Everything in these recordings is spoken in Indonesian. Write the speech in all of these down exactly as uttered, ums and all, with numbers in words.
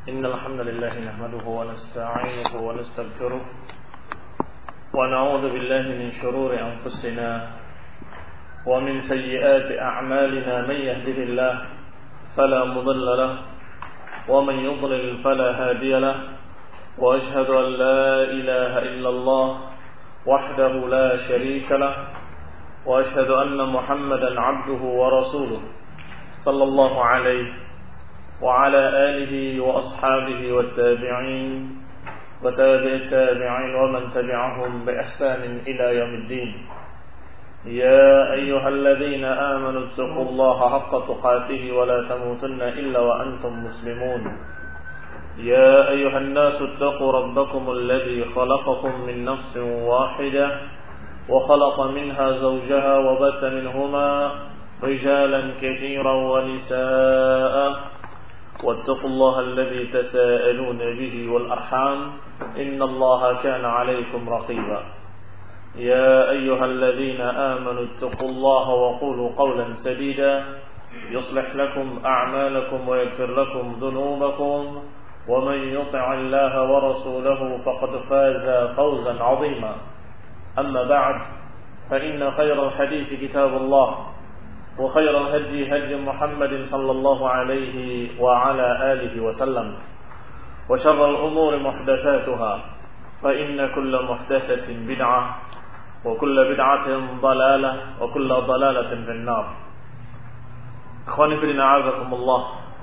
إن الحمد لله نحمده ونستعينه ونستغفره ونعوذ بالله من شرور أنفسنا ومن سيئات أعمالنا. من يهده الله فلا مضل له ومن يضلل فلا هادي له وأشهد أن لا إله إلا الله وحده لا شريك له وأشهد أن محمدا عبده ورسوله صلى الله عليه وعلى آله وأصحابه والتابعين وتابع التابعين ومن تبعهم بإحسان إلى يوم الدين. يا أيها الذين آمنوا اتقوا الله حق تقاته ولا تموتن إلا وأنتم مسلمون. يا أيها الناس اتقوا ربكم الذي خلقكم من نفس واحدة وخلق منها زوجها وبث منهما رجالا كثيرا ونساء واتقوا الله الذي تساءلون به والأرحام إن الله كان عليكم رقيبا. يا أيها الذين آمنوا اتقوا الله وقولوا قولا سديدا يصلح لكم أعمالكم ويغفر لكم ذنوبكم ومن يطع الله ورسوله فقد فاز فوزا عظيما. أما بعد فإن خير الحديث كتاب الله وخير الهدي هدي محمد صلى الله عليه وعلى آله وسلم وشر الأمور محدثاتها فإن كل محدثة بدعة وكل بدعة ضلالة وكل ضلالة في النار. Ikhwani fillah a'azakumullah.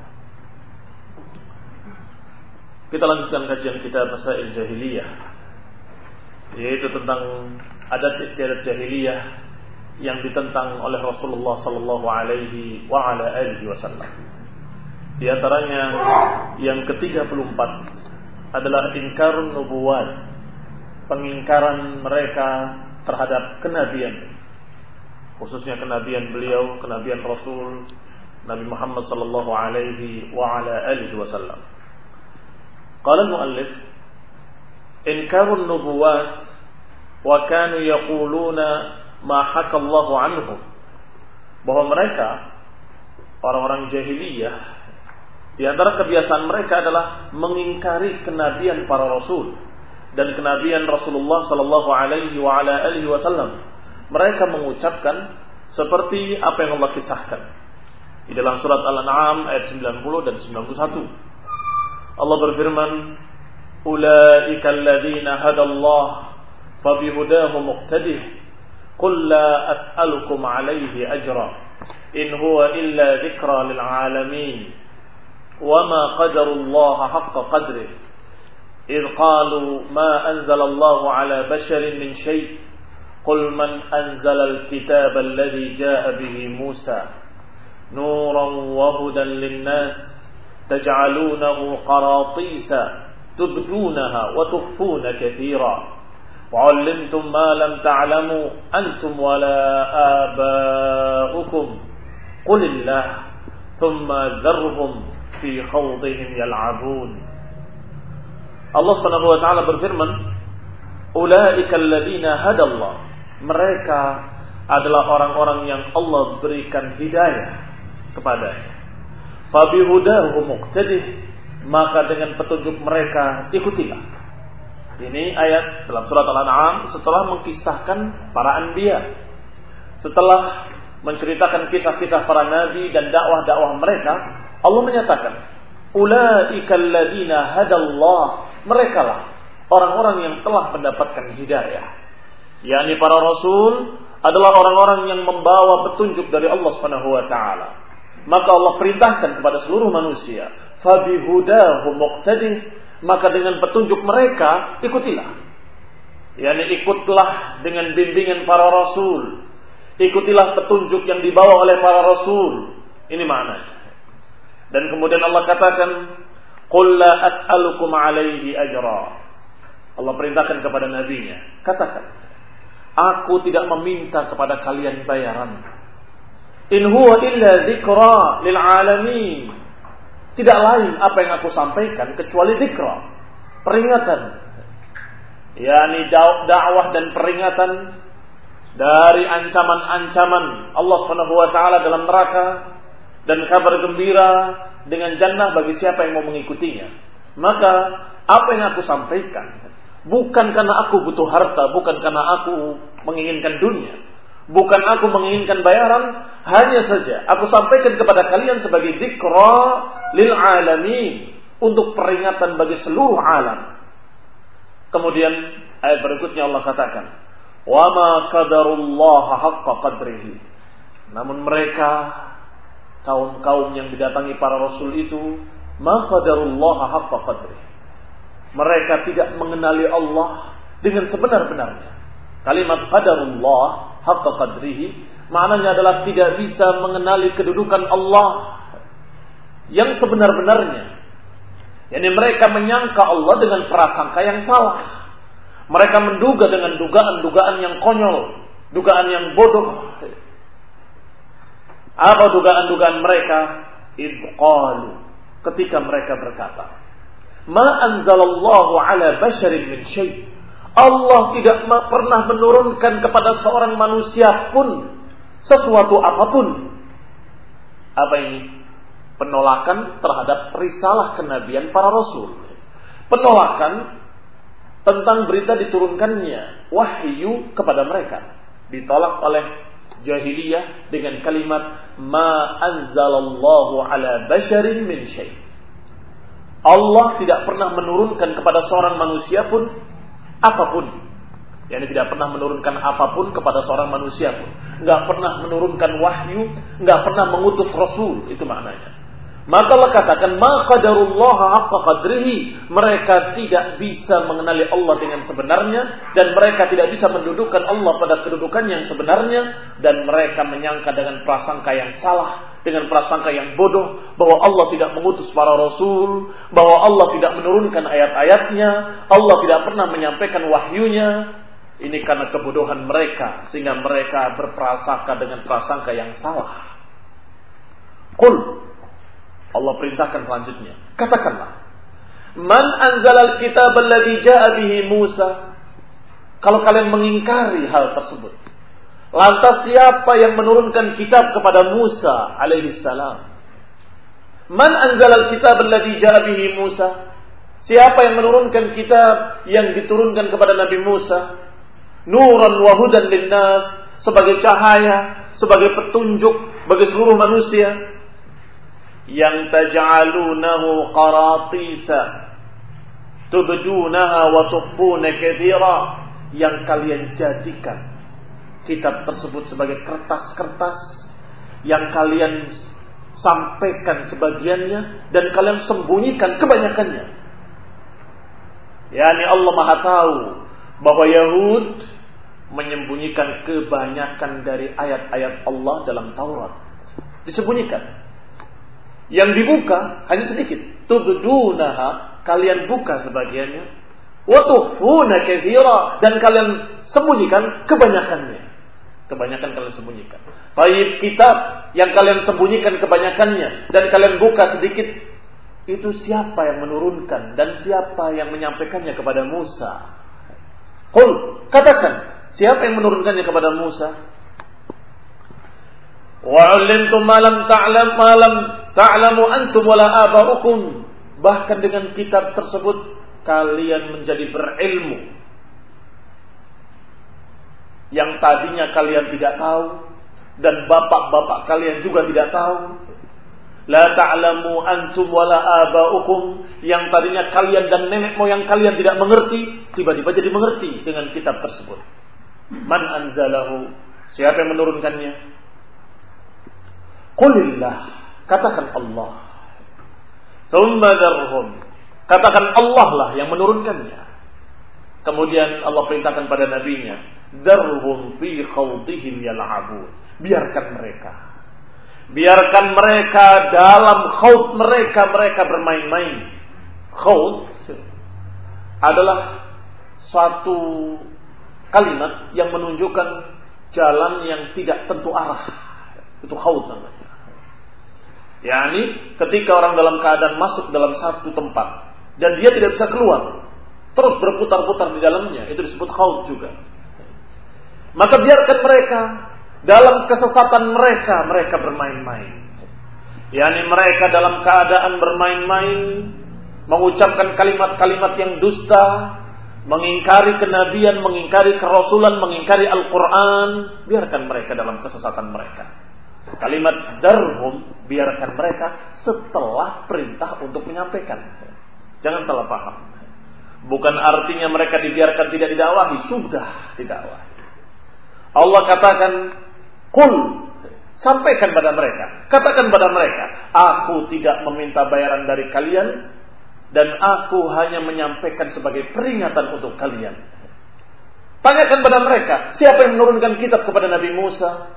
Kita lanjutkan kajian kita Masail Jahiliyah, yaitu tentang adat istiadat jahiliyah yang ditentang oleh Rasulullah sallallahu alaihi wa ala alihi wasallam. Di antaranya yang ketiga puluh empat adalah inkarun nubuwat, pengingkaran mereka terhadap kenabian, khususnya kenabian beliau, kenabian Rasul Nabi Muhammad sallallahu alaihi wa ala alihi wasallam. Qala al-muallif inkarun nubuwat wa kanu yaquluna ma hakallahu anhu, bahwa mereka orang-orang jahiliyah di antara kebiasaan mereka adalah mengingkari kenabian para rasul dan kenabian Rasulullah sallallahu alaihi wa ala alihi wasallam. Mereka mengucapkan seperti apa yang Allah kisahkan di dalam surat Al-An'am ayat sembilan puluh dan sembilan puluh satu. Allah berfirman, "Ulaika alladziina hadallah fabihudahu muqtadih قل لا أسألكم عليه أجرا إن هو إلا ذكرى للعالمين وما قدر الله حق قدره إذ قالوا ما أنزل الله على بشر من شيء قل من أنزل الكتاب الذي جاء به موسى نورا وهدى للناس تجعلونه قراطيس تبدونها وتخفون كثيرا وعلمتم ما لم تعلموا أنتم ولا آباؤكم قل الله ثم ذرهم في خوضهم يلعبون. Allah Subhanahu wa taala berfirman, "Ulaika alladziina hadallah." Mereka adalah orang-orang yang Allah berikan hidayah kepadanya. Fa bihudahu muqtadih, maka dengan petunjuk mereka ikutilah. Ini ayat dalam surat Al-An'am setelah mengkisahkan para anbiya, setelah menceritakan kisah-kisah para nabi dan dakwah-dakwah mereka. Allah menyatakan, "Ulaika alladziina hadallah." Merekalah orang-orang yang telah mendapatkan hidayah. yakni para rasul adalah orang-orang yang membawa petunjuk dari Allah Subhanahu wa taala. Maka Allah perintahkan kepada seluruh manusia, "Fabihudahu muqtadih." Maka dengan petunjuk mereka ikutilah. Yani ikutlah dengan bimbingan para rasul. Ikutilah petunjuk yang dibawa oleh para rasul. Ini maknanya. Dan kemudian Allah katakan, "Qul la as'alukum 'alaihi ajra." Allah perintahkan kepada nabinya, katakan, "Aku tidak meminta kepada kalian bayaran. In huwa illa dzikra lil 'alamin." Tidak lain apa yang aku sampaikan kecuali dzikra, peringatan. yakni dakwah dan peringatan dari ancaman-ancaman Allah Subhanahu wa taala dalam neraka dan kabar gembira dengan jannah bagi siapa yang mau mengikutinya. Maka apa yang aku sampaikan bukan karena aku butuh harta, bukan karena aku menginginkan dunia, bukan aku menginginkan bayaran, hanya saja aku sampaikan kepada kalian sebagai dzikra lil alamin, untuk peringatan bagi seluruh alam. Kemudian ayat berikutnya Allah katakan, wa ma qadarullaha haqqa qadrihi. Namun mereka, kaum-kaum yang didatangi para rasul itu, ma qadarullaha haqqa qadrihi. Mereka tidak mengenali Allah dengan sebenar-benarnya. Kalimat qadarullah haqqa qadrihi maknanya adalah tidak bisa mengenali kedudukan Allah yang sebenar-benarnya. Yani mereka menyangka Allah dengan prasangka yang salah. Mereka menduga dengan dugaan-dugaan yang konyol, dugaan yang bodoh. Apa dugaan-dugaan mereka? Idqalu, ketika mereka berkata, ma anzalallahu ala basharin min syai'. Allah tidak pernah menurunkan kepada seorang manusia pun sesuatu apapun. Apa ini? Penolakan terhadap risalah kenabian para rasul. Penolakan tentang berita diturunkannya wahyu kepada mereka. Ditolak oleh jahiliyah dengan kalimat ma anzalallahu ala basharin min syai'. Allah tidak pernah menurunkan kepada seorang manusia pun apapun. Yani tidak pernah menurunkan apapun kepada seorang manusia pun. Enggak pernah menurunkan wahyu, enggak pernah mengutus rasul, itu maknanya. Maka Allah katakan ma qadarullaha haqqa qadrihi. Mereka tidak bisa mengenali Allah dengan sebenarnya, dan mereka tidak bisa mendudukan Allah pada kedudukan yang sebenarnya, dan mereka menyangka dengan prasangka yang salah, dengan prasangka yang bodoh, bahwa Allah tidak mengutus para rasul, bahwa Allah tidak menurunkan ayat-ayatnya, Allah tidak pernah menyampaikan wahyunya. Ini karena kebodohan mereka, sehingga mereka berprasangka dengan prasangka yang salah. Qul, Allah perintahkan selanjutnya, katakanlah, man anzalal kitab alladhi ja'a bihi Musa. Kalau kalian mengingkari hal tersebut, lantas siapa yang menurunkan kitab kepada Musa alaihi salam? Man anzalal kitab alladhi ja'a bihi Musa. Siapa yang menurunkan kitab yang diturunkan kepada Nabi Musa? Nuran wa hudan linnas, sebagai cahaya, sebagai petunjuk bagi seluruh manusia. Yang taj'alunahu qaratisa tubdunaha wa tukhfuna katsira, yang kalian jadikan kitab tersebut sebagai kertas-kertas yang kalian sampaikan sebagiannya dan kalian sembunyikan kebanyakannya. Yani Allah Maha tahu bahwa Yahud menyembunyikan kebanyakan dari ayat-ayat Allah dalam Taurat. Disembunyikan. Yang dibuka hanya sedikit. Tubdunaha, kalian buka sebagiannya. Wa tukhfuna katsira, dan kalian sembunyikan kebanyakannya. Kebanyakan kalian sembunyikan. Baik kitab yang kalian sembunyikan kebanyakannya dan kalian buka sedikit, itu siapa yang menurunkan dan siapa yang menyampaikannya kepada Musa? Qul, katakan, siapa yang menurunkannya kepada Musa? Wa 'allamtum ma lam ta'lam ma lam ta'lamu antum wala aba'ukum. Bahkan dengan kitab tersebut kalian menjadi berilmu yang tadinya kalian tidak tahu, dan bapak-bapak kalian juga tidak tahu. La ta'lamu antum wala aba'ukum, yang tadinya kalian dan nenek moyang kalian tidak mengerti, tiba-tiba jadi mengerti dengan kitab tersebut. Man anzalahu, siapa yang menurunkannya? Qulillah, katakan Allah. Tsumma dzarhum, katakan Allah lah yang menurunkannya. Kemudian Allah perintahkan pada nabinya, dzarhum fi khawdihim yal'abun. Biarkan mereka. Biarkan mereka dalam khawd mereka, mereka bermain-main. Khawd adalah satu kalimat yang menunjukkan jalan yang tidak tentu arah. Itu khawd namanya. Yani ketika orang dalam keadaan masuk dalam satu tempat dan dia tidak bisa keluar, terus berputar-putar di dalamnya, itu disebut khawd juga. Maka biarkan mereka dalam kesesatan mereka, mereka bermain-main. Yani mereka dalam keadaan bermain-main, mengucapkan kalimat-kalimat yang dusta, mengingkari kenabian, mengingkari kerasulan, mengingkari Al-Quran, biarkan mereka dalam kesesatan mereka. Kalimat darhum, biarkan mereka setelah perintah untuk menyampaikan. Jangan salah paham. Bukan artinya mereka dibiarkan tidak didakwahi, sudah didakwahi. Allah katakan, qul, sampaikan pada mereka, katakan pada mereka, aku tidak meminta bayaran dari kalian, dan aku hanya menyampaikan sebagai peringatan untuk kalian. Tanyakan pada mereka, siapa yang menurunkan kitab kepada Nabi Musa?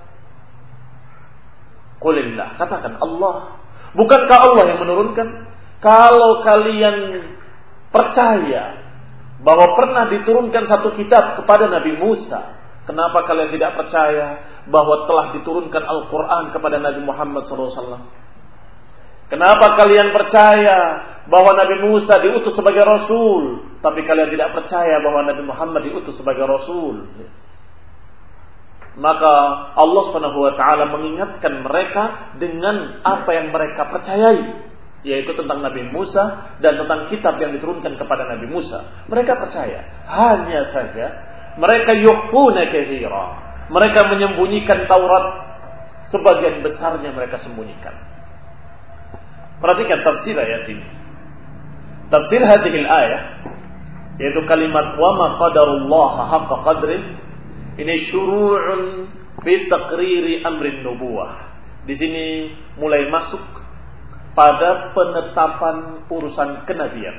Qulillah, katakan Allah. Bukankah Allah yang menurunkan? Kalau kalian percaya bahwa pernah diturunkan satu kitab kepada Nabi Musa, kenapa kalian tidak percaya bahwa telah diturunkan Al-Quran kepada Nabi Muhammad shallallahu alaihi wasallam? Kenapa kalian percaya bahwa Nabi Musa diutus sebagai Rasul, tapi kalian tidak percaya bahwa Nabi Muhammad diutus sebagai Rasul? Maka Allah subhanahu wa ta'ala mengingatkan mereka dengan apa yang mereka percayai, yaitu tentang Nabi Musa dan tentang kitab yang diturunkan kepada Nabi Musa. Mereka percaya. Hanya saja mereka yukhfuna katsira. Mereka menyembunyikan Taurat, sebagian besarnya mereka sembunyikan. Perhatikan tafsir ayat ini. Tafsir hadhil ayah, yaitu kalimat wa ma qadarullaha haqqa qadrih, ini syuru'un fi taqriri amrin nubuwah. Di sini mulai masuk pada penetapan urusan kenabian.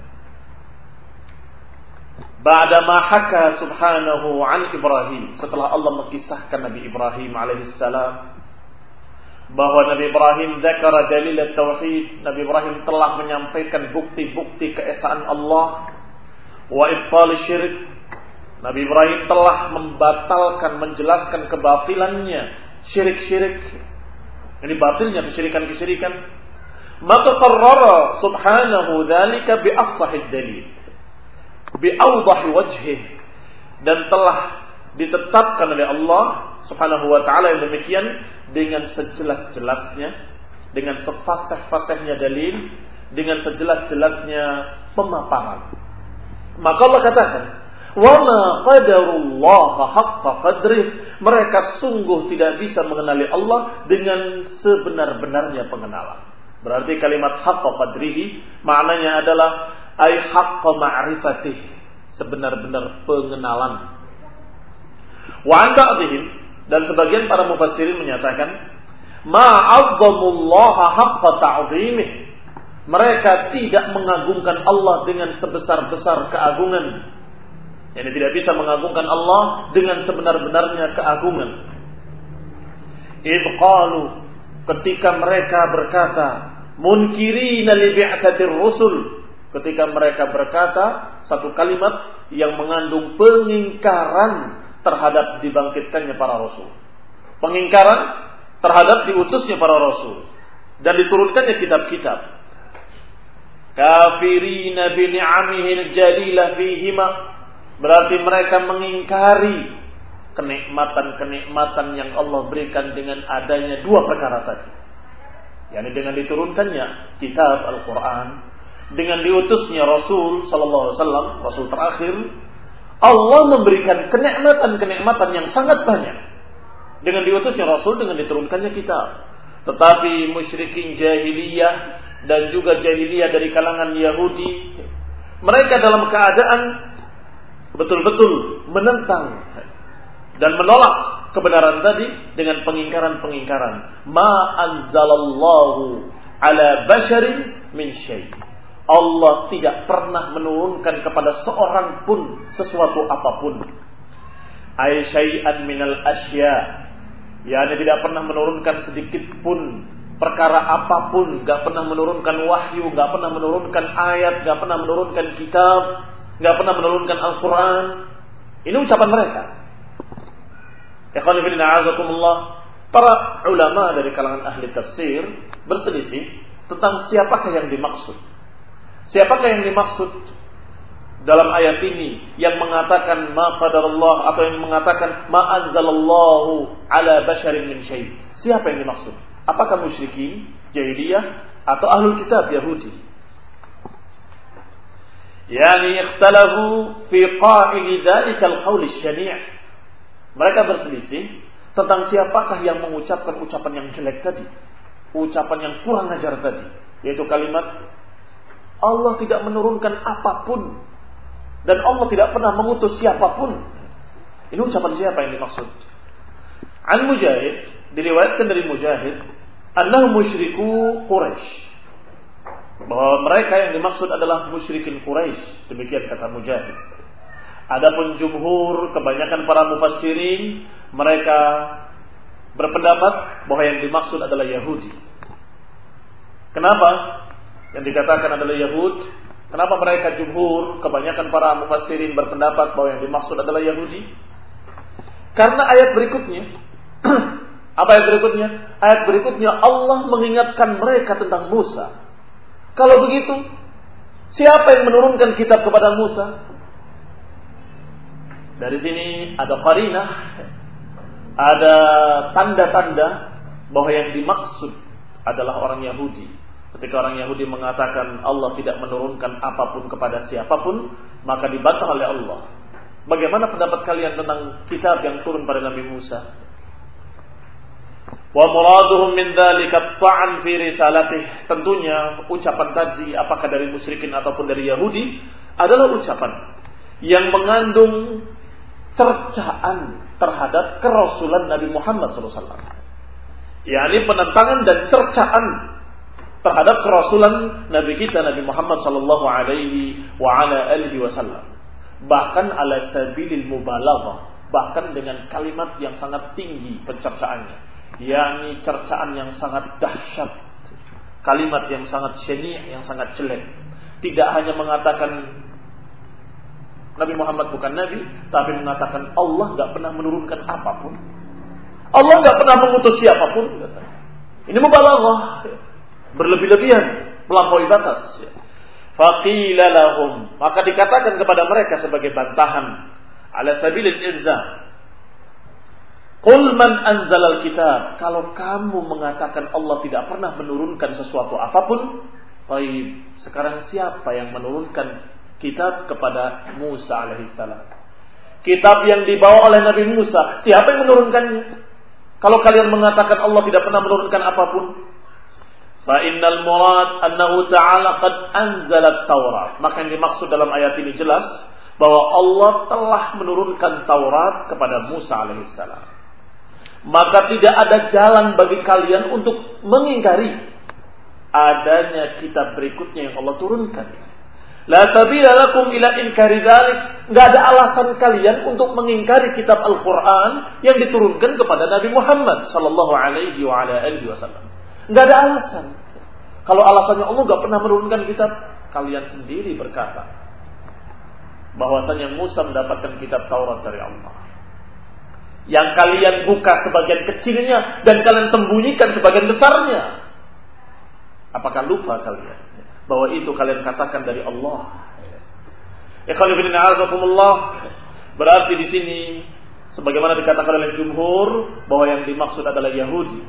Ba'da ma haka subhanahu an Ibrahim, setelah Allah mengisahkan Nabi Ibrahim alaihissalam, bahwa Nabi Ibrahim zakara dalil tauhid, Nabi Ibrahim telah menyampaikan bukti-bukti keesaan Allah, wa ibtal syirik, Nabi Ibrahim telah membatalkan, menjelaskan kebatilannya syirik-syirik, ini batilnya kesyirikan-kesyirikan. Maka qarrara subhanahu dzalika bi afsahid dalil, bi awdahi wajhih, dan telah ditetapkan oleh Allah subhanahu wa ta'ala yang demikian dengan sejelas-jelasnya, dengan sefasih-fasihnya dalil, dengan sejelas-jelasnya pemaparan. Maka Allah katakan, wa ma qadarullaha haqqa qadrih, mereka sungguh tidak bisa mengenali Allah dengan sebenar-benarnya pengenalan. Berarti kalimat haqqa qadrihi maknanya adalah ay haqqa ma'rifatih, sebenar-benar pengenalan. Wa an ba'dihim, dan sebagian para mufassirin menyatakan ma'azzamullaha haqqa ta'zimih, mereka tidak mengagungkan Allah dengan sebesar-besar keagungan. Yani tidak bisa mengagungkan Allah dengan sebenar-benarnya keagungan. Idh qalu, ketika mereka berkata, munkirina li bi'tsatir rusul, ketika mereka berkata satu kalimat yang mengandung pengingkaran terhadap dibangkitkannya para rasul, pengingkaran terhadap diutusnya para rasul dan diturunkannya kitab-kitab. Kafirina bi ni'amihi al-jalilah fihima, berarti mereka mengingkari kenikmatan-kenikmatan yang Allah berikan dengan adanya dua perkara tadi, yakni dengan diturunkannya kitab Al-Quran, dengan diutusnya Rasul sallallahu alaihi wasallam, Rasul terakhir. Allah memberikan kenikmatan-kenikmatan yang sangat banyak dengan diutusnya Rasul, dengan diturunkannya kitab. Tetapi musyrikin jahiliyah dan juga jahiliyah dari kalangan Yahudi, mereka dalam keadaan betul-betul menentang dan menolak kebenaran tadi dengan pengingkaran-pengingkaran. Ma anzalallahu ala basharin min syai', Allah tidak pernah menurunkan kepada seorang pun sesuatu apapun. Ay syai'an minal asya, yakni tidak pernah menurunkan sedikit pun perkara apapun, enggak pernah menurunkan wahyu, enggak pernah menurunkan ayat, enggak pernah menurunkan kitab, enggak pernah menurunkan Al-Qur'an. Ini ucapan mereka. Ikhwan fillah a'azakumullah, para ulama dari kalangan ahli tafsir berselisih tentang siapakah yang dimaksud. Siapakah yang dimaksud dalam ayat ini yang mengatakan ma qadarullah, atau yang mengatakan ma anzalallahu ala basharin min syai'? Siapa yang dimaksud? Apakah musyrikin jahiliyah atau ahlul kitab Yahudi? Yani ikhtalafu fi qa'ili dzalikal qaul asy-syani'. Mereka berselisih tentang siapakah yang mengucapkan ucapan yang jelek tadi, ucapan yang kurang ajar tadi, yaitu kalimat Allah tidak menurunkan apapun dan Allah tidak pernah mengutus siapapun. Ini ucapan siapa yang dimaksud? An Mujahid, diriwayatkan dari Mujahid, annahum musyriku Quraisy, bahwa mereka yang dimaksud adalah musyrikin Quraisy. Demikian kata Mujahid. Adapun jumhur, kebanyakan para mufassirin, mereka berpendapat bahwa yang dimaksud adalah Yahudi. Kenapa yang dikatakan adalah Yahud? Kenapa mereka jumhur, kebanyakan para mufassirin berpendapat bahwa yang dimaksud adalah Yahudi? Karena ayat berikutnya, apa ayat berikutnya? Ayat berikutnya Allah mengingatkan mereka tentang Musa. Kalau begitu, siapa yang menurunkan kitab kepada Musa? Dari sini ada qarinah, ada tanda-tanda bahwa yang dimaksud adalah orang Yahudi. Ketika orang Yahudi mengatakan Allah tidak menurunkan apapun kepada siapapun, maka dibantah oleh Allah. Bagaimana pendapat kalian tentang kitab yang turun pada Nabi Musa? Wa muraduhum min dzalika ta'an fi risalatih. Tentunya ucapan tadi, apakah dari musyrikin ataupun dari Yahudi, adalah ucapan yang mengandung cercaan terhadap kerasulan Nabi Muhammad sallallahu alaihi wasallam. yakni penentangan dan cercaan terhadap kerasulan Nabi kita Nabi Muhammad sallallahu alaihi wa ala alihi wasallam. Bahkan ala sabilil mubalaghah, bahkan dengan kalimat yang sangat tinggi pencercaannya, yakni cercaan yang sangat dahsyat, kalimat yang sangat syeni', yang sangat jelek. Tidak hanya mengatakan Nabi Muhammad bukan Nabi, tapi mengatakan Allah gak pernah menurunkan apapun, Allah gak pernah mengutus siapapun. Ini mubalaghah, berlebih-lebihan, melampaui batas. Faqila lahum, maka dikatakan kepada mereka sebagai bantahan, ala sabilil ilzam, qul man anzalal kitab, kalau kamu mengatakan Allah tidak pernah menurunkan sesuatu apapun, baik, sekarang siapa yang menurunkan kitab kepada Musa alaihissalam? Kitab yang dibawa oleh Nabi Musa, siapa yang menurunkannya? Kalau kalian mengatakan Allah tidak pernah menurunkan apapun, fa innal murad annahu ta'ala qad anzala at-Taurat. Maka yang dimaksud dalam ayat ini jelas bahwa Allah telah menurunkan Taurat kepada Musa alaihissalam. Maka tidak ada jalan bagi kalian untuk mengingkari adanya kitab berikutnya yang Allah turunkan. La sabila lakum ila inkari dzalik. Enggak ada alasan kalian untuk mengingkari kitab Al-Qur'an yang diturunkan kepada Nabi Muhammad sallallahu alaihi wa ala alihi wasallam. Enggak ada alasan. Kalau alasannya Allah enggak pernah menurunkan kitab, kalian sendiri berkata bahwasanya Musa mendapatkan kitab Taurat dari Allah, yang kalian buka sebagian kecilnya dan kalian sembunyikan sebagian besarnya. Apakah lupa kalian bahwa itu kalian katakan dari Allah? Ikhwan fillah azakumullah. Berarti di sini sebagaimana dikatakan oleh jumhur bahwa yang dimaksud adalah Yahudi.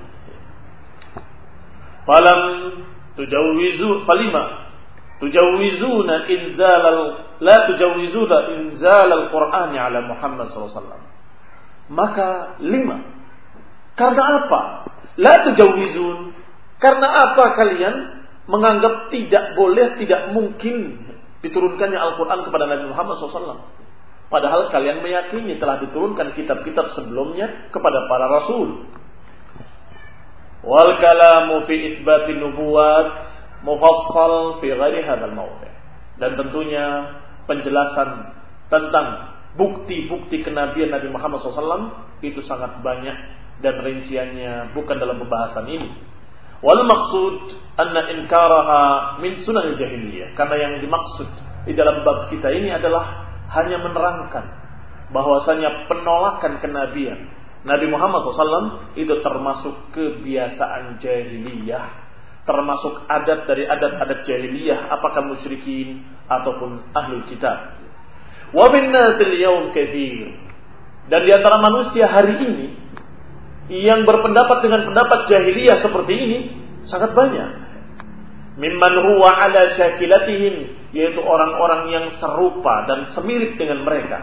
Falam tujawizu falima tujawizuna inzalal la tujawizuna inzalal Qur'an ala Muhammad sallallahu alaihi wasallam. Maka lima, karena apa? La tujawizun, karena apa kalian menganggap tidak boleh, tidak mungkin diturunkannya Al-Quran kepada Nabi Muhammad sallallahu alaihi wasallam. Padahal kalian meyakini telah diturunkan kitab-kitab sebelumnya kepada para rasul. Wal kalamu fi itsbatin nubuwat mufassal fi ghairi hadzal mawdi'. Dan tentunya penjelasan tentang bukti-bukti kenabian Nabi Muhammad sallallahu alaihi wasallam itu sangat banyak dan rinciannya bukan dalam pembahasan ini. Wal maksud anna inkaraha min sunan jahiliyah, karena yang dimaksud di dalam bab kita ini adalah hanya menerangkan bahwasanya penolakan kenabian Nabi Muhammad sallallahu alaihi wasallam itu termasuk kebiasaan jahiliyah, termasuk adat dari adat-adat jahiliyah, apakah musyrikin ataupun ahlul kitab. Wa bin nasil yaum katsir, dan di antara manusia hari ini yang berpendapat dengan pendapat jahiliyah seperti ini sangat banyak. mimman huwa ala syakilatihim, yaitu orang-orang yang serupa dan semirip dengan mereka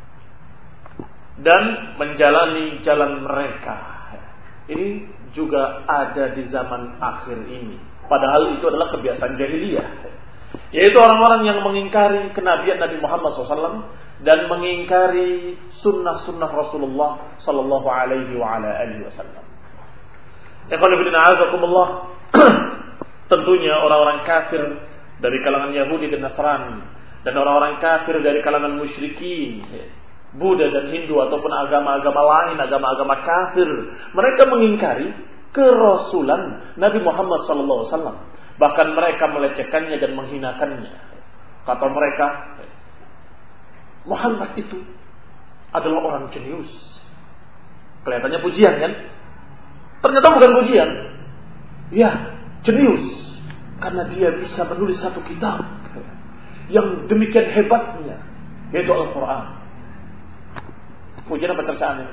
dan menjalani jalan mereka. Ini juga ada di zaman akhir ini, padahal itu adalah kebiasaan jahiliyah, yaitu orang-orang yang mengingkari kenabian Nabi Muhammad shallallahu alaihi wasallam dan mengingkari sunnah-sunnah Rasulullah sallallahu alaihi wa ala alihi wasallam. Tentunya orang-orang kafir dari kalangan Yahudi dan Nasrani dan orang-orang kafir dari kalangan musyrikin, Buddha dan Hindu ataupun agama-agama lain, agama-agama kafir, mereka mengingkari kerasulan Nabi Muhammad sallallahu alaihi wasallam. Bahkan mereka melecehkannya dan menghinakannya. Kata mereka, Muhammad itu adalah orang jenius. Kelihatannya pujian kan? Ternyata bukan pujian. Ya, jenius. Karena dia bisa menulis satu kitab yang demikian hebatnya, yaitu Al-Quran. Pujian apa cercaan ini?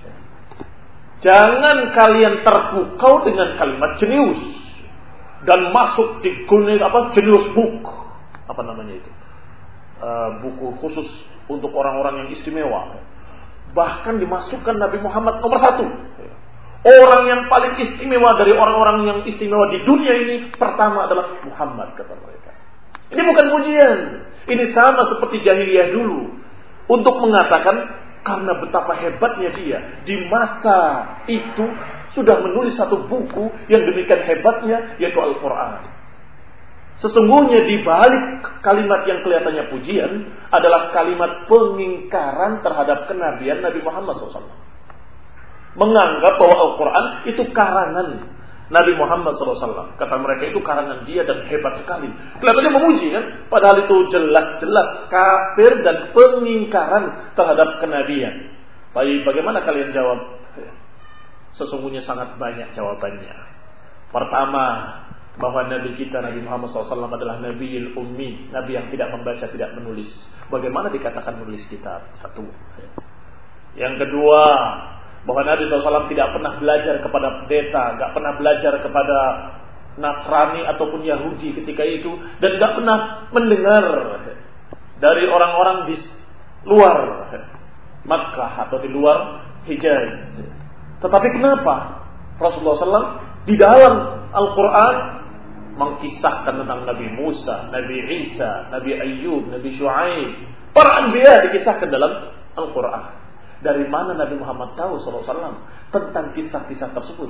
Jangan kalian terpukau dengan kalimat jenius dan masuk di kuning apa jenius book, apa namanya itu, uh, buku khusus untuk orang-orang yang istimewa. Bahkan dimasukkan Nabi Muhammad nomor satu. Orang yang paling istimewa dari orang-orang yang istimewa di dunia ini pertama adalah Muhammad, kata mereka. Ini bukan pujian. Ini sama seperti jahiliyah dulu untuk mengatakan karena betapa hebatnya dia di masa itu sudah menulis satu buku yang demikian hebatnya, yaitu Al-Quran. Sesungguhnya di balik kalimat yang kelihatannya pujian adalah kalimat pengingkaran terhadap kenabian Nabi Muhammad shallallahu alaihi wasallam. Menganggap bahwa Al-Quran itu karangan Nabi Muhammad shallallahu alaihi wasallam. Kata mereka itu karangan dia dan hebat sekali. Kelihatannya memuji kan? Padahal itu jelas-jelas kafir dan pengingkaran terhadap kenabian. Baik, bagaimana kalian jawab? Sesungguhnya sangat banyak jawabannya. Pertama, bahwa Nabi kita Nabi Muhammad shallallahu alaihi wasallam adalah Nabiul Ummi, Nabi yang tidak membaca, tidak menulis. Bagaimana dikatakan menulis kitab? Satu. Yang kedua, bahwa Nabi shallallahu alaihi wasallam tidak pernah belajar kepada pendeta, tidak pernah belajar kepada Nasrani ataupun Yahudi ketika itu, dan tidak pernah mendengar dari orang-orang di luar Makkah atau di luar Hijaz. Tetapi kenapa Rasulullah shallallahu alaihi wasallam di dalam Al-Quran mengkisahkan tentang Nabi Musa, Nabi Isa, Nabi Ayyub, Nabi Shu'aib, para anbiya dikisahkan dalam Al-Quran. Dari mana Nabi Muhammad tahu sallallahu alaihi wasallam tentang kisah-kisah tersebut?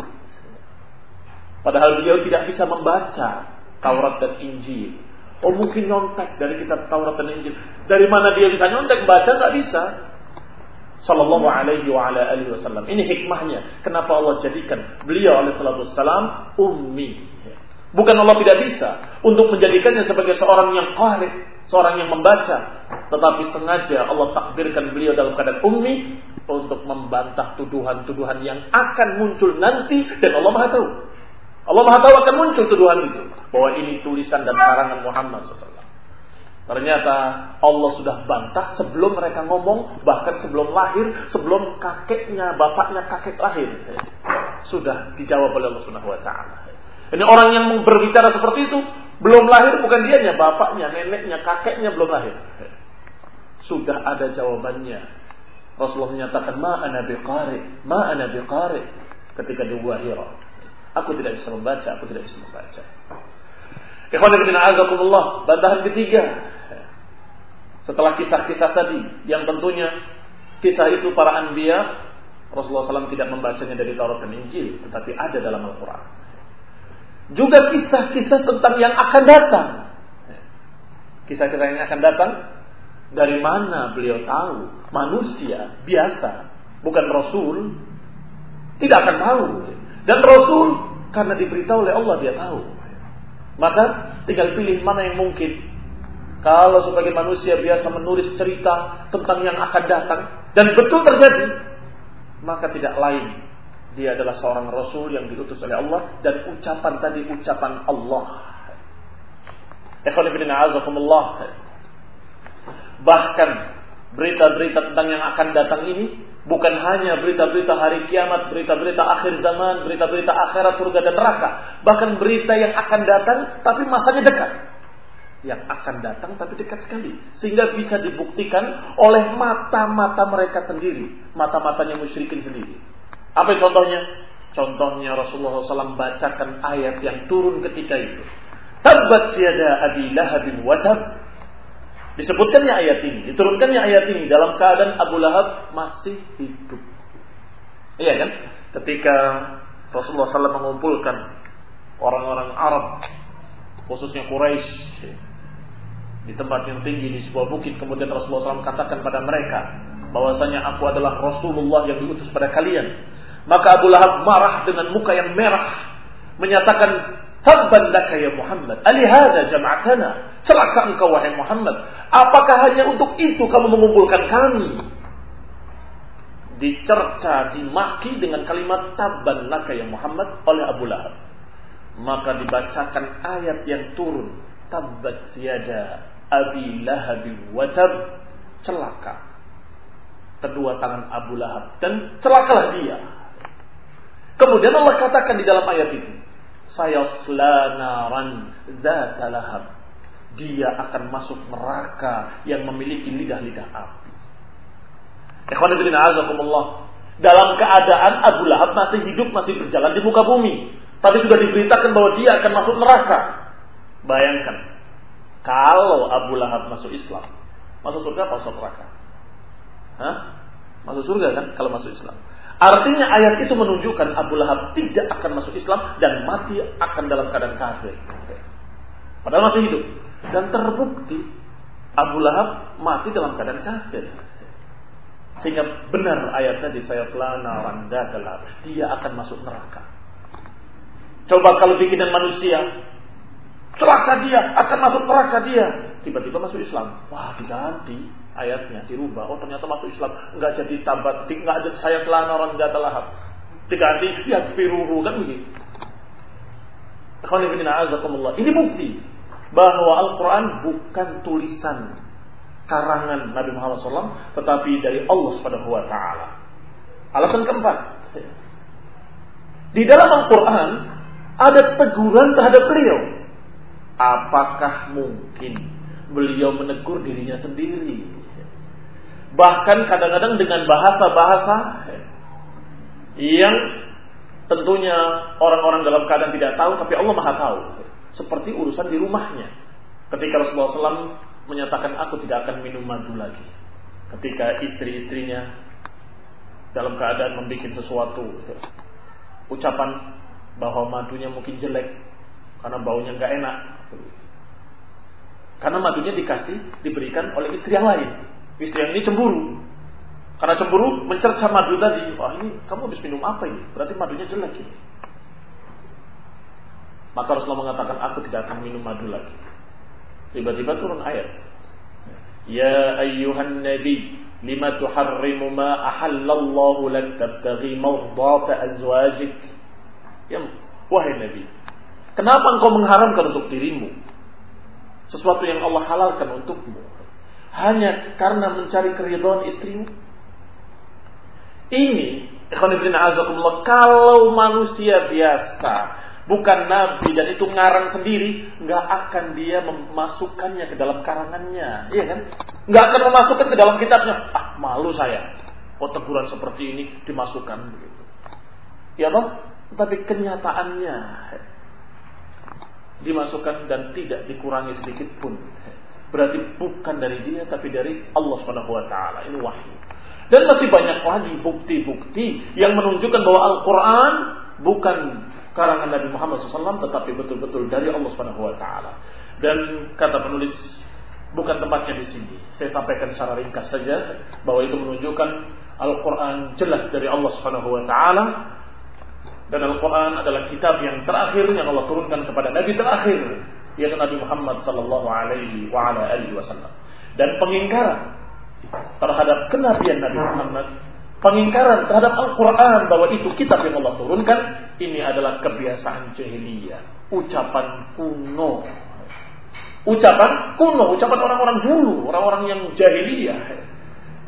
Padahal beliau tidak bisa membaca Taurat dan Injil. Oh, mungkin nyontek dari kitab Taurat dan Injil. Dari mana dia bisa nyontek baca? Tidak bisa. Sallallahu alaihi wa ala alihi wasallam. Ini hikmahnya. Kenapa Allah jadikan beliau alaihi salatu wassalam ummi? Bukan Allah tidak bisa untuk menjadikannya sebagai seorang yang qari, seorang yang membaca, tetapi sengaja Allah takdirkan beliau dalam keadaan ummi untuk membantah tuduhan-tuduhan yang akan muncul nanti, dan Allah Maha tahu. Allah Maha tahu akan muncul tuduhan itu, bahwa ini tulisan dan karangan Muhammad shallallahu alaihi wasallam. Ternyata Allah sudah bantah sebelum mereka ngomong, bahkan sebelum lahir, sebelum kakeknya, bapaknya kakek lahir, sudah dijawab oleh Allah Subhanahu wa taala. Ini orang yang berbicara seperti itu belum lahir, bukan dianya, bapaknya, neneknya, kakeknya belum lahir. Sudah ada jawabannya. Rasulullah menyatakan, ma ana biqari, ma ana biqari, ketika di Gua Hira. Aku tidak bisa membaca, aku tidak bisa membaca. Ikhwan fillah azakumullah, bantahan ketiga. Setelah kisah-kisah tadi, yang tentunya kisah itu para anbiya, Rasulullah shallallahu alaihi wasallam tidak membacanya dari Taurat dan Injil, tetapi ada dalam Al-Quran. Juga kisah-kisah tentang yang akan datang. Kisah-kisah yang akan datang, dari mana beliau tahu? Manusia biasa, bukan Rasul, tidak akan tahu. Dan Rasul, karena diberitahu oleh Allah, dia tahu. Maka tinggal pilih mana yang mungkin. Kalau sebagai manusia biasa menulis cerita tentang yang akan datang, dan betul terjadi, maka tidak lain, dia adalah seorang Rasul yang diutus oleh Allah, dan ucapan tadi ucapan Allah. Ikhwan fillah azakumullah. Bahkan berita-berita tentang yang akan datang ini bukan hanya berita-berita hari kiamat, berita-berita akhir zaman, berita-berita akhirat, surga dan neraka, bahkan berita yang akan datang tapi masanya dekat. Yang akan datang tapi dekat sekali, sehingga bisa dibuktikan oleh mata-mata mereka sendiri, mata-matanya musyrikin sendiri. Apa contohnya? Contohnya Rasulullah shallallahu alaihi wasallam bacakan ayat yang turun ketika itu. Tabbat yada abi lahabin wa tab. Disebutkannya ayat ini, diturunkannya ayat ini dalam keadaan Abu Lahab masih hidup. Iya kan? Ketika Rasulullah shallallahu alaihi wasallam mengumpulkan orang-orang Arab, khususnya Quraisy, di tempat yang tinggi di sebuah bukit, kemudian Rasulullah shallallahu alaihi wasallam katakan pada mereka bahwasanya aku adalah Rasulullah yang diutus pada kalian. Maka Abu Lahab marah dengan muka yang merah, menyatakan, tabban laka ya Muhammad, alihada jama'atana, celaka engkau wahai Muhammad, apakah hanya untuk itu kamu mengumpulkan kami? Dicerca, dimaki dengan kalimat tabban laka ya Muhammad oleh Abu Lahab. Maka dibacakan ayat yang turun, tabbat yada abi lahabin wa tab, celaka kedua tangan Abu Lahab dan celakalah dia. Kemudian Allah katakan di dalam ayat itu, sayasla naran dzata lahab, dia akan masuk neraka yang memiliki lidah-lidah api. Ikhwan fillah azakumullah, dalam keadaan Abu Lahab masih hidup, masih berjalan di muka bumi, tapi sudah diberitakan bahwa dia akan masuk neraka. Bayangkan, kalau Abu Lahab masuk Islam, masuk surga atau masuk neraka? Hah? Masuk surga kan kalau masuk Islam. Artinya ayat itu menunjukkan Abu Lahab tidak akan masuk Islam dan mati akan dalam keadaan kafir. Padahal masih hidup. Dan terbukti Abu Lahab mati dalam keadaan kafir. Sehingga benar ayat tadi, sayasla naran dzata lahab, dia akan masuk neraka. Coba kalau bikinan manusia, celaka dia, akan masuk neraka dia, tiba-tiba masuk Islam. Wah, diganti ayatnya, dirubah. Oh, ternyata masuk Islam, enggak jadi tabat, enggak ada sayasla naran dzata lahab, diganti yakfiruhu, kan begitu. Ini bukti bahwa Al-Quran bukan tulisan karangan Nabi Muhammad shallallahu alaihi wasallam, tetapi dari Allah subhanahu wa taala. Alasan keempat, di dalam Al-Quran ada teguran terhadap beliau. Apakah mungkin beliau menegur dirinya sendiri? Bahkan kadang-kadang dengan bahasa-bahasa yang tentunya orang-orang dalam keadaan tidak tahu, tapi Allah Maha tahu. Seperti urusan di rumahnya. Ketika Rasulullah shallallahu alaihi wasallam menyatakan, aku tidak akan minum madu lagi. Ketika istri-istrinya dalam keadaan membuat sesuatu, ucapan bahwa madunya mungkin jelek karena baunya nggak enak. Karena madunya dikasih, diberikan oleh istri yang lain. Istri yang ini cemburu. Karena cemburu mencerca madu tadi. Wah, ini kamu habis minum apa ini? Berarti madunya jelek ini. Maka Rasulullah mengatakan, aku tidak akan minum madu lagi. Tiba-tiba turun ayat, ya ayyuhan nabi lima tuharrimu ma ahallallahu lak tabtaghi mardata azwajik. Ya, wahai nabi, kenapa engkau mengharamkan untuk dirimu sesuatu yang Allah halalkan untukmu hanya karena mencari keridhaan istrimu? Ini, ikhwan fillah azakumullah, kalau manusia biasa, bukan nabi, dan itu ngarang sendiri, nggak akan dia memasukkannya ke dalam karangannya, iya kan? Nggak akan memasukkan ke dalam kitabnya. Ah, malu saya, oh teguran seperti ini dimasukkan begitu. Ya toh? Tapi kenyataannya dimasukkan dan tidak dikurangi sedikit pun. Berarti bukan dari dia, tapi dari Allah subhanahu wa taala. Ini wahyu. Dan masih banyak lagi bukti-bukti yang menunjukkan bahwa Al-Quran bukan karangan Nabi Muhammad shallallahu alaihi wasallam, tetapi betul-betul dari Allah subhanahu wa taala. Dan kata penulis, bukan tempatnya di sini. Saya sampaikan secara ringkas saja bahwa itu menunjukkan Al-Quran jelas dari Allah subhanahu wa taala. Dan Al-Quran adalah kitab yang terakhir yang Allah turunkan kepada Nabi terakhir, yaitu Nabi Muhammad sallallahu alaihi wa ala alihi wasallam. Dan pengingkaran terhadap kenabian Nabi Muhammad, pengingkaran terhadap Al-Quran bahwa itu kitab yang Allah turunkan, ini adalah kebiasaan jahiliyah, ucapan kuno. Ucapan kuno, ucapan orang-orang dulu, orang-orang yang jahiliyah.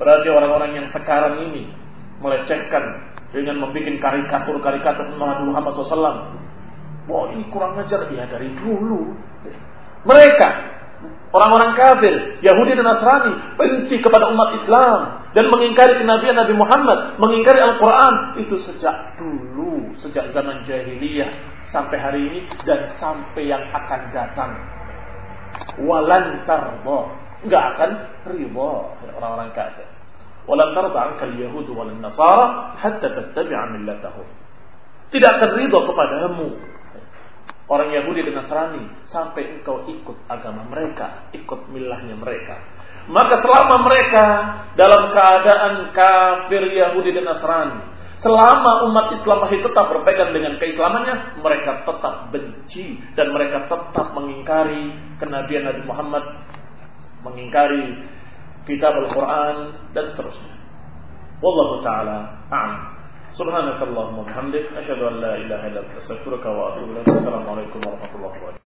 Berarti orang-orang yang sekarang ini melecehkan dengan membuat karikatur-karikatur Nabi Muhammad shallallahu alaihi wasallam. Wah, ini kurang ajar. Ya dari dulu mereka orang-orang kafir, Yahudi dan Nasrani, benci kepada umat Islam dan mengingkari kenabian Nabi Muhammad, mengingkari Al-Quran. Itu sejak dulu, sejak zaman jahiliyah sampai hari ini dan sampai yang akan datang. Walan tarda, enggak akan ridha orang-orang kafir. Walan tarda ankal Yahud walan Nasara hatta tattabi'a millatahum. Tidak akan ridha kepadamu orang Yahudi dan Nasrani sampai engkau ikut agama mereka, ikut milahnya mereka. Maka selama mereka dalam keadaan kafir Yahudi dan Nasrani, selama umat Islam masih tetap berpegang dengan keislamannya, mereka tetap benci dan mereka tetap mengingkari kenabian Nabi Muhammad, mengingkari kitab Al-Quran dan seterusnya. Wallahu ta'ala a'lam. Subhanakallahumma wa bihamdik, asyhadu an la ilaha illa anta, astaghfiruka wa atubu ilaik. Assalamualaikum warahmatullahi wabarakatuh.